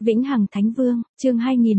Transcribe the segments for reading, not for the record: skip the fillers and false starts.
Vĩnh Hằng Thánh Vương, chương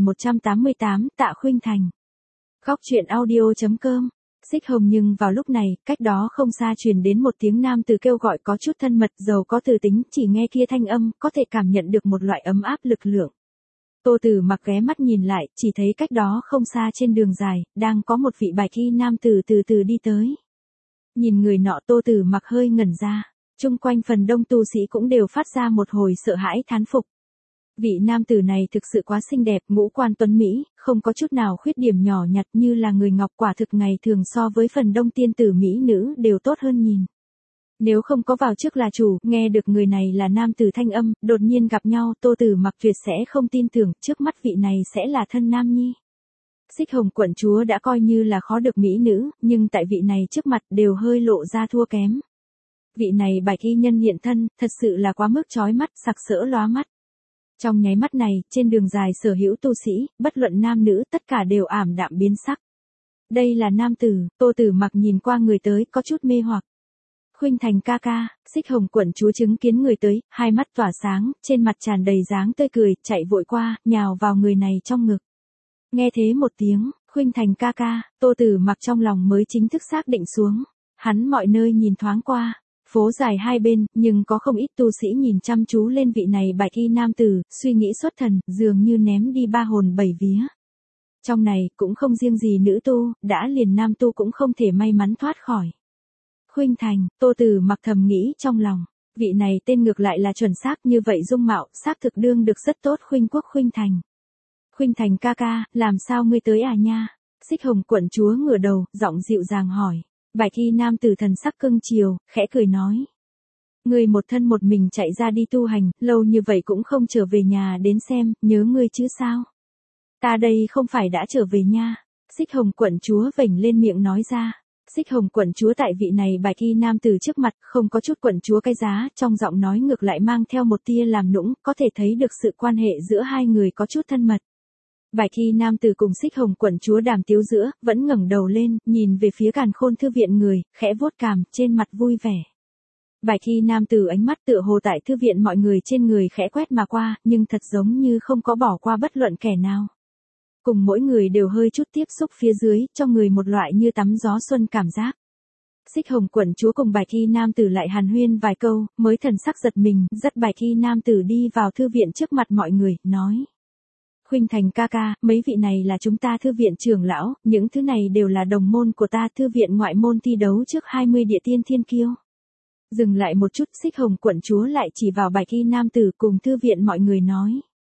2188, Tạ Khuynh Thành. Góc truyện audio.com. Xích Hồng, nhưng vào lúc này, cách đó không xa truyền đến một tiếng nam từ kêu gọi có chút thân mật, giàu có từ tính, chỉ nghe kia thanh âm, có thể cảm nhận được một loại ấm áp lực lượng. Tô Tử Mặc ghé mắt nhìn lại, chỉ thấy cách đó không xa trên đường dài, đang có một vị bạch y nam tử từ từ đi tới. Nhìn người nọ, Tô Tử Mặc hơi ngẩn ra, chung quanh phần đông tu sĩ cũng đều phát ra một hồi sợ hãi thán phục. Vị nam tử này thực sự quá xinh đẹp, ngũ quan tuấn mỹ, không có chút nào khuyết điểm nhỏ nhặt, như là người ngọc, quả thực ngày thường so với phần đông tiên tử mỹ nữ đều tốt hơn nhìn. Nếu không có vào trước là chủ, nghe được người này là nam tử thanh âm, đột nhiên gặp nhau, Tô Tử Mặc tuyệt sẽ không tin tưởng, trước mắt vị này sẽ là thân nam nhi. Xích Hồng quận chúa đã coi như là khó được mỹ nữ, nhưng tại vị này trước mặt đều hơi lộ ra thua kém. Vị này bạch y nhân hiện thân, thật sự là quá mức chói mắt, sặc sỡ lóa mắt. Trong nháy mắt này, trên đường dài sở hữu tu sĩ, bất luận nam nữ, tất cả đều ảm đạm biến sắc. Đây là nam tử, Tô Tử Mặc nhìn qua người tới, có chút mê hoặc. Khuynh Thành ca ca. Xích Hồng quận chúa chứng kiến người tới, hai mắt tỏa sáng, trên mặt tràn đầy dáng tươi cười, chạy vội qua, nhào vào người này trong ngực. Nghe thế một tiếng, Khuynh Thành ca ca, Tô Tử Mặc trong lòng mới chính thức xác định xuống. Hắn mọi nơi nhìn thoáng qua. Phố dài hai bên, nhưng có không ít tu sĩ nhìn chăm chú lên vị này bạch y nam tử, suy nghĩ xuất thần, dường như ném đi ba hồn bảy vía. Trong này, cũng không riêng gì nữ tu, đã liền nam tu cũng không thể may mắn thoát khỏi. Khuynh Thành, Tô Tử Mặc thầm nghĩ trong lòng, vị này tên ngược lại là chuẩn xác, như vậy dung mạo, xác thực đương được rất tốt. Khuynh Quốc Khuynh Thành. Khuynh Thành ca ca, làm sao ngươi tới à nha? Xích Hồng quận chúa ngửa đầu, giọng dịu dàng hỏi. Bạch y nam tử thần sắc cưng chiều, khẽ cười nói. Ngươi một thân một mình chạy ra đi tu hành, lâu như vậy cũng không trở về nhà đến xem, nhớ ngươi chứ sao? Ta đây không phải đã trở về nha. Xích Hồng quận chúa vểnh lên miệng nói ra. Xích Hồng quận chúa tại vị này bạch y nam tử trước mặt, không có chút quận chúa cái giá, trong giọng nói ngược lại mang theo một tia làm nũng, có thể thấy được sự quan hệ giữa hai người có chút thân mật. Bạch y nam tử cùng Xích Hồng quận chúa đàm tiếu giữa, vẫn ngẩng đầu lên, nhìn về phía Càn Khôn thư viện người, khẽ vuốt cằm, trên mặt vui vẻ. Bạch y nam tử ánh mắt tựa hồ tại thư viện mọi người trên người khẽ quét mà qua, nhưng thật giống như không có bỏ qua bất luận kẻ nào. Cùng mỗi người đều hơi chút tiếp xúc phía dưới, cho người một loại như tắm gió xuân cảm giác. Xích Hồng quận chúa cùng bạch y nam tử lại hàn huyên vài câu, mới thần sắc giật mình, dắt bạch y nam tử đi vào thư viện trước mặt mọi người, nói. Khuynh Thành ca ca, mấy vị này là chúng ta thư viện trưởng lão, những thứ này đều là đồng môn của ta, thư viện ngoại môn thi đấu trước 20 địa tiên thiên kiêu. Dừng lại một chút, Xích Hồng quận chúa lại chỉ vào bạch y nam tử cùng thư viện mọi người nói.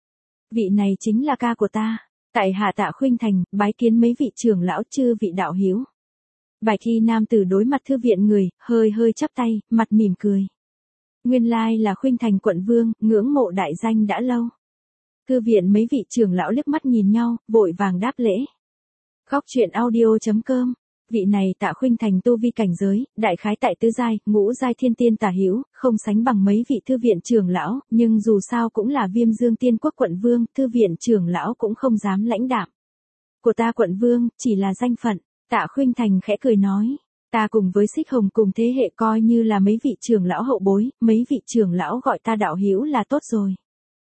Vị này chính là ca của ta, tại hạ Tạ Khuynh Thành, bái kiến mấy vị trưởng lão, chư vị đạo hiếu. Bạch y nam tử đối mặt thư viện người, hơi chắp tay, mặt mỉm cười. Nguyên lai là Khuynh Thành quận vương, ngưỡng mộ đại danh đã lâu. Thư viện mấy vị trưởng lão liếc mắt nhìn nhau, vội vàng đáp lễ. Góc truyện audio.com. Vị này Tạ Khuynh Thành tu vi cảnh giới, đại khái tại tứ giai, ngũ giai thiên tiên tả hữu, không sánh bằng mấy vị thư viện trưởng lão, nhưng dù sao cũng là Viêm Dương Tiên Quốc quận vương, thư viện trưởng lão cũng không dám lãnh đạm. Của ta quận vương, chỉ là danh phận. Tạ Khuynh Thành khẽ cười nói. Ta cùng với Xích Hồng cùng thế hệ, coi như là mấy vị trưởng lão hậu bối, mấy vị trưởng lão gọi ta đạo hữu là tốt rồi.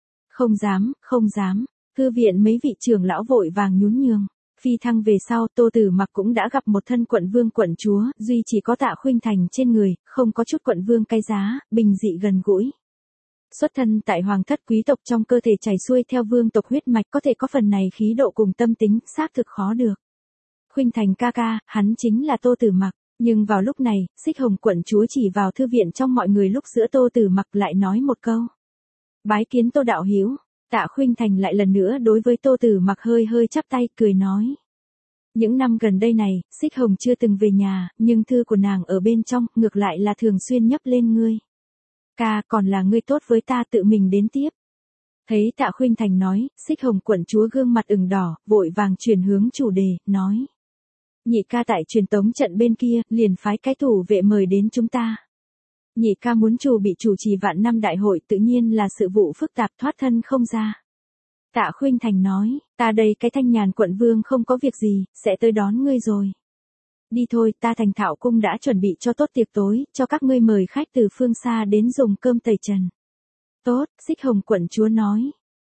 Không dám, thư viện mấy vị trưởng lão vội vàng nhún nhường. Phi thăng về sau, Tô Tử Mặc cũng đã gặp một thân quận vương quận chúa, duy chỉ có Tạ Khuynh Thành trên người, không có chút quận vương cái giá, bình dị gần gũi. Xuất thân tại hoàng thất quý tộc, trong cơ thể chảy xuôi theo vương tộc huyết mạch, có thể có phần này khí độ cùng tâm tính, xác thực khó được. Khuynh Thành ca ca, hắn chính là Tô Tử Mặc, nhưng vào lúc này, Xích Hồng quận chúa chỉ vào thư viện trong mọi người lúc giữa Tô Tử Mặc lại nói một câu. Bái kiến Tô đạo hiếu. Tạ Khuynh Thành lại lần nữa đối với Tô Tử Mặc hơi chắp tay, cười nói. Những năm gần đây này, Xích Hồng chưa từng về nhà, nhưng thư của nàng ở bên trong, ngược lại là thường xuyên nhấp lên ngươi. Ca, còn là ngươi tốt với ta, tự mình đến tiếp. Thấy Tạ Khuynh Thành nói, Xích Hồng quận chúa gương mặt ửng đỏ, vội vàng chuyển hướng chủ đề, nói. Nhị ca tại truyền tống trận bên kia, liền phái cái thủ vệ mời đến chúng ta. Nhị ca muốn bị chủ trì vạn năm đại hội, tự nhiên là sự vụ phức tạp, thoát thân không ra. Tạ Khuynh Thành nói, ta đây cái thanh nhàn quận vương không có việc gì, sẽ tới đón ngươi rồi. Đi thôi, ta Thành Thảo cung đã chuẩn bị cho tốt tiệc tối, cho các ngươi mời khách từ phương xa đến dùng cơm tẩy trần. Tốt, Xích Hồng quận chúa nói.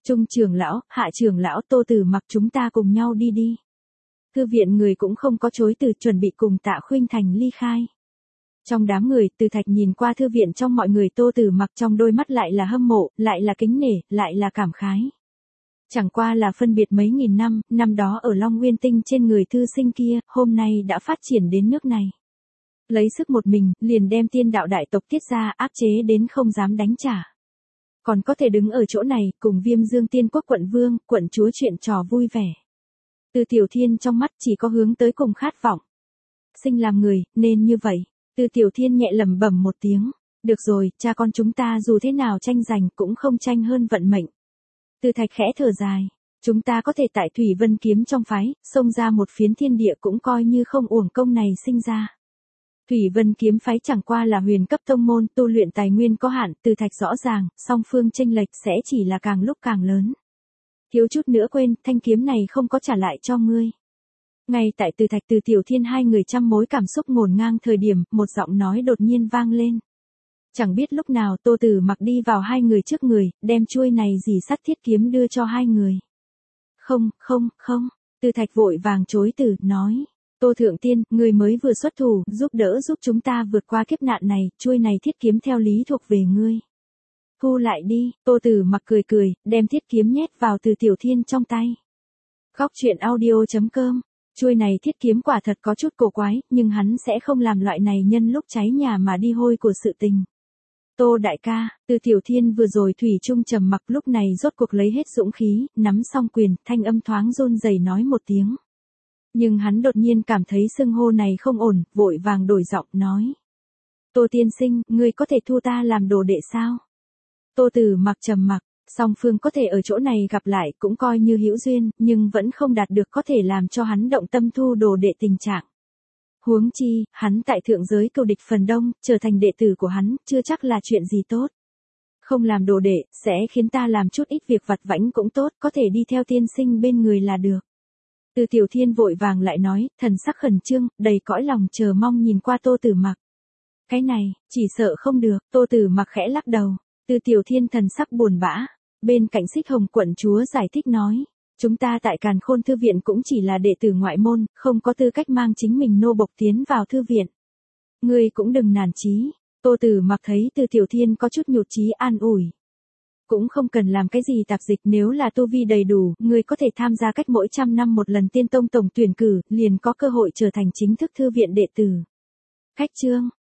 Trung trưởng lão, hạ trưởng lão, Tô Tử Mặc chúng ta cùng nhau đi đi. Thư viện người cũng không có chối từ, chuẩn bị cùng Tạ Khuynh Thành ly khai. Trong đám người, Từ Thạch nhìn qua thư viện trong mọi người, Tô Tử Mặc trong đôi mắt lại là hâm mộ, lại là kính nể, lại là cảm khái. Chẳng qua là phân biệt mấy nghìn năm, năm đó ở Long Nguyên Tinh trên người thư sinh kia, hôm nay đã phát triển đến nước này. Lấy sức một mình, liền đem tiên đạo đại tộc Tiết ra áp chế đến không dám đánh trả. Còn có thể đứng ở chỗ này, cùng Viêm Dương Tiên Quốc quận vương, quận chúa chuyện trò vui vẻ. Từ Tiểu Thiên trong mắt chỉ có hướng tới cùng khát vọng. Sinh làm người, nên như vậy. Từ Tiểu Thiên nhẹ lẩm bẩm một tiếng. Được rồi, cha con chúng ta dù thế nào tranh giành cũng không tranh hơn vận mệnh. Từ Thạch khẽ thở dài. Chúng ta có thể tại Thủy Vân Kiếm trong phái, xông ra một phiến thiên địa cũng coi như không uổng công này sinh ra. Thủy Vân Kiếm phái chẳng qua là huyền cấp tông môn, tu luyện tài nguyên có hạn, Từ Thạch rõ ràng, song phương chênh lệch sẽ chỉ là càng lúc càng lớn. Thiếu chút nữa quên, thanh kiếm này không có trả lại cho ngươi. Ngay tại Từ Thạch Từ Tiểu Thiên hai người trăm mối cảm xúc ngổn ngang thời điểm, một giọng nói đột nhiên vang lên. Chẳng biết lúc nào Tô Tử Mặc đi vào hai người trước người, đem chuôi này dì sắt thiết kiếm đưa cho hai người. Không, Từ Thạch vội vàng chối từ, nói. Tô Thượng Tiên, người mới vừa xuất thủ, giúp chúng ta vượt qua kiếp nạn này, chuôi này thiết kiếm theo lý thuộc về ngươi. Thu lại đi, Tô Tử Mặc cười, đem thiết kiếm nhét vào Từ Tiểu Thiên trong tay. Góc truyện audio.com, chuôi này thiết kiếm quả thật có chút cổ quái, nhưng hắn sẽ không làm loại này nhân lúc cháy nhà mà đi hôi của sự tình. Tô đại ca, Từ Tiểu Thiên vừa rồi thủy chung trầm mặc, lúc này rốt cuộc lấy hết dũng khí, nắm song quyền, thanh âm thoáng run rẩy nói một tiếng. Nhưng hắn đột nhiên cảm thấy xưng hô này không ổn, vội vàng đổi giọng nói. Tô tiên sinh, ngươi có thể thu ta làm đồ đệ sao? Tô Tử Mặc trầm mặc, song phương có thể ở chỗ này gặp lại cũng coi như hữu duyên, nhưng vẫn không đạt được có thể làm cho hắn động tâm thu đồ đệ tình trạng. Huống chi, hắn tại thượng giới Cựu Địch phần đông, trở thành đệ tử của hắn, chưa chắc là chuyện gì tốt. Không làm đồ đệ, sẽ khiến ta làm chút ít việc vặt vãnh cũng tốt, có thể đi theo tiên sinh bên người là được. Từ Tiểu Thiên vội vàng lại nói, thần sắc khẩn trương, đầy cõi lòng chờ mong nhìn qua Tô Tử Mặc. Cái này, chỉ sợ không được, Tô Tử Mặc khẽ lắc đầu. Từ Tiểu Thiên thần sắc buồn bã. Bên cạnh Xích Hồng quận chúa giải thích nói. Chúng ta tại Càn Khôn Thư viện cũng chỉ là đệ tử ngoại môn, không có tư cách mang chính mình nô bộc tiến vào thư viện. Ngươi cũng đừng nản chí. Tô Tử Mặc thấy Từ Tiểu Thiên có chút nhụt chí an ủi. Cũng không cần làm cái gì tạp dịch, nếu là tu vi đầy đủ, ngươi có thể tham gia cách mỗi 100 năm một lần Tiên Tông tổng tuyển cử, liền có cơ hội trở thành chính thức thư viện đệ tử. Khách chương,